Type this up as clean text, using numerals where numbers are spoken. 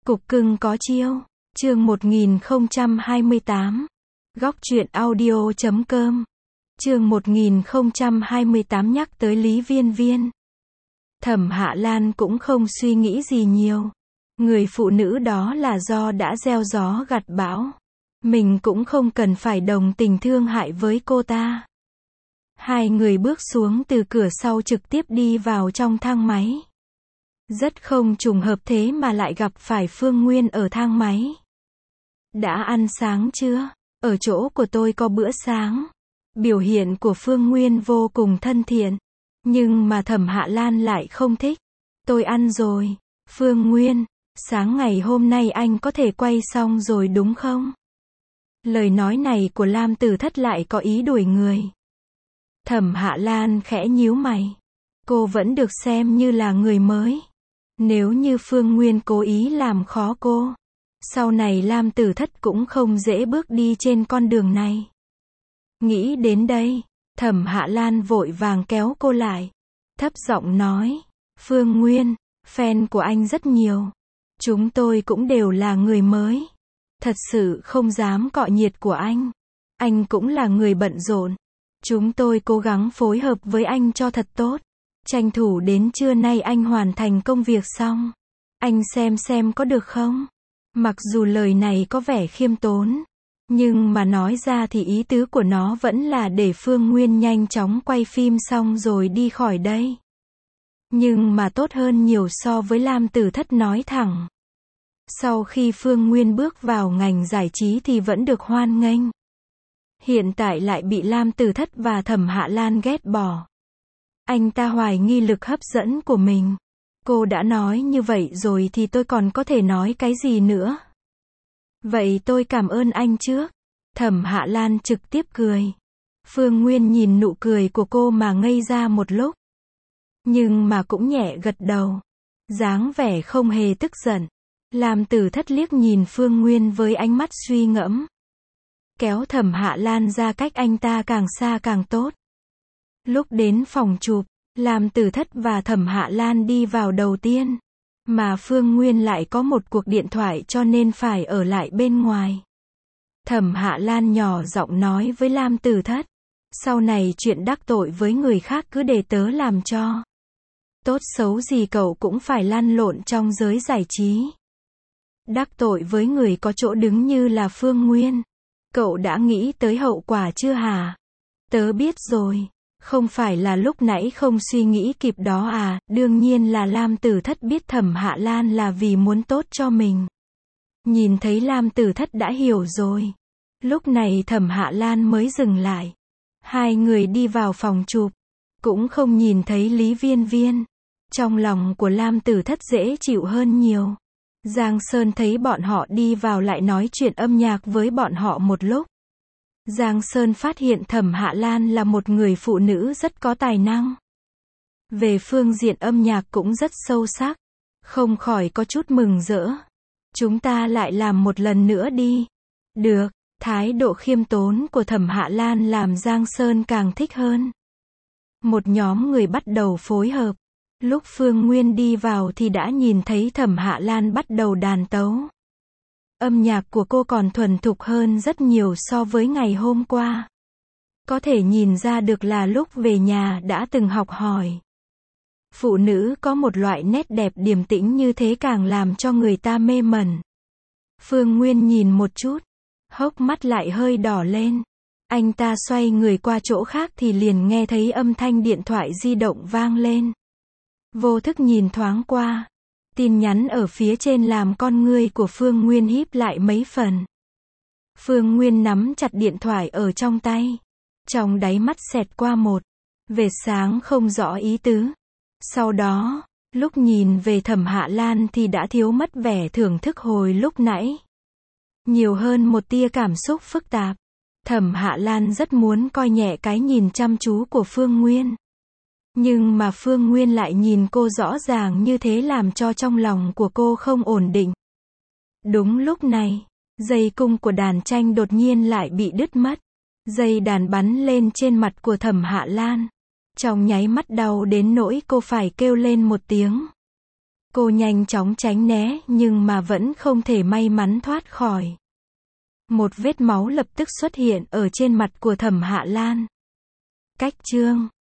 Cục cưng có chiêu. Chương 1028. Góc truyện audio.com. Chương 1028 nhắc tới Lý Viên Viên. Thẩm Hạ Lan cũng không suy nghĩ gì nhiều. Người phụ nữ đó là do đã gieo gió gặt bão. Mình cũng không cần phải đồng tình thương hại với cô ta. Hai người bước xuống từ cửa sau trực tiếp đi vào trong thang máy. Rất không trùng hợp thế mà lại gặp phải Phương Nguyên ở thang máy. Đã ăn sáng chưa? Ở chỗ của tôi có bữa sáng. Biểu hiện của Phương Nguyên vô cùng thân thiện. Nhưng mà Thẩm Hạ Lan lại không thích. Tôi ăn rồi. Phương Nguyên, sáng ngày hôm nay anh có thể quay xong rồi đúng không? Lời nói này của Lam Tử Thất lại có ý đuổi người. Thẩm Hạ Lan khẽ nhíu mày. Cô vẫn được xem như là người mới. Nếu như Phương Nguyên cố ý làm khó cô, sau này Lam Tử Thất cũng không dễ bước đi trên con đường này. Nghĩ đến đây, Thẩm Hạ Lan vội vàng kéo cô lại. Thấp giọng nói, Phương Nguyên, fan của anh rất nhiều. Chúng tôi cũng đều là người mới. Thật sự không dám cọ nhiệt của anh. Anh cũng là người bận rộn. Chúng tôi cố gắng phối hợp với anh cho thật tốt. Tranh thủ đến trưa nay anh hoàn thành công việc xong. Anh xem có được không? Mặc dù lời này có vẻ khiêm tốn, nhưng mà nói ra thì ý tứ của nó vẫn là để Phương Nguyên nhanh chóng quay phim xong rồi đi khỏi đây. Nhưng mà tốt hơn nhiều so với Lam Tử Thất nói thẳng. Sau khi Phương Nguyên bước vào ngành giải trí thì vẫn được hoan nghênh. Hiện tại lại bị Lam Tử Thất và Thẩm Hạ Lan ghét bỏ. Anh ta hoài nghi lực hấp dẫn của mình. Cô đã nói như vậy rồi thì tôi còn có thể nói cái gì nữa. Vậy tôi cảm ơn anh trước. Thẩm Hạ Lan trực tiếp cười. Phương Nguyên nhìn nụ cười của cô mà ngây ra một lúc. Nhưng mà cũng nhẹ gật đầu. Dáng vẻ không hề tức giận. Lam Tử Thất liếc nhìn Phương Nguyên với ánh mắt suy ngẫm. Kéo Thẩm Hạ Lan ra cách anh ta càng xa càng tốt. Lúc đến phòng chụp, Lam Tử Thất và Thẩm Hạ Lan đi vào đầu tiên. Mà Phương Nguyên lại có một cuộc điện thoại cho nên phải ở lại bên ngoài. Thẩm Hạ Lan nhỏ giọng nói với Lam Tử Thất. Sau này chuyện đắc tội với người khác cứ để tớ làm cho. Tốt xấu gì cậu cũng phải lăn lộn trong giới giải trí. Đắc tội với người có chỗ đứng như là Phương Nguyên. Cậu đã nghĩ tới hậu quả chưa hả? Tớ biết rồi. Không phải là lúc nãy không suy nghĩ kịp đó à, đương nhiên là Lam Tử Thất biết Thẩm Hạ Lan là vì muốn tốt cho mình. Nhìn thấy Lam Tử Thất đã hiểu rồi. Lúc này Thẩm Hạ Lan mới dừng lại. Hai người đi vào phòng chụp. Cũng không nhìn thấy Lý Viên Viên. Trong lòng của Lam Tử Thất dễ chịu hơn nhiều. Giang Sơn thấy bọn họ đi vào lại nói chuyện âm nhạc với bọn họ một lúc. Giang Sơn phát hiện Thẩm Hạ Lan là một người phụ nữ rất có tài năng. Về phương diện âm nhạc cũng rất sâu sắc. Không khỏi có chút mừng rỡ. Chúng ta lại làm một lần nữa đi. Được, thái độ khiêm tốn của Thẩm Hạ Lan làm Giang Sơn càng thích hơn. Một nhóm người bắt đầu phối hợp. Lúc Phương Nguyên đi vào thì đã nhìn thấy Thẩm Hạ Lan bắt đầu đàn tấu. Âm nhạc của cô còn thuần thục hơn rất nhiều so với ngày hôm qua. Có thể nhìn ra được là lúc về nhà đã từng học hỏi. Phụ nữ có một loại nét đẹp điềm tĩnh như thế càng làm cho người ta mê mẩn. Phương Nguyên nhìn một chút, hốc mắt lại hơi đỏ lên. Anh ta xoay người qua chỗ khác thì liền nghe thấy âm thanh điện thoại di động vang lên. Vô thức nhìn thoáng qua. Tin nhắn ở phía trên làm con ngươi của Phương Nguyên híp lại mấy phần. Phương Nguyên nắm chặt điện thoại ở trong tay. Trong đáy mắt xẹt qua một vệt sáng không rõ ý tứ. Sau đó, lúc nhìn về Thẩm Hạ Lan thì đã thiếu mất vẻ thưởng thức hồi lúc nãy. Nhiều hơn một tia cảm xúc phức tạp. Thẩm Hạ Lan rất muốn coi nhẹ cái nhìn chăm chú của Phương Nguyên. Nhưng mà Phương Nguyên lại nhìn cô rõ ràng như thế làm cho trong lòng của cô không ổn định. Đúng lúc này, dây cung của đàn tranh đột nhiên lại bị đứt mất. Dây đàn bắn lên trên mặt của Thẩm Hạ Lan. Trong nháy mắt đau đến nỗi cô phải kêu lên một tiếng. Cô nhanh chóng tránh né, nhưng mà vẫn không thể may mắn thoát khỏi. Một vết máu lập tức xuất hiện ở trên mặt của Thẩm Hạ Lan. Cách chương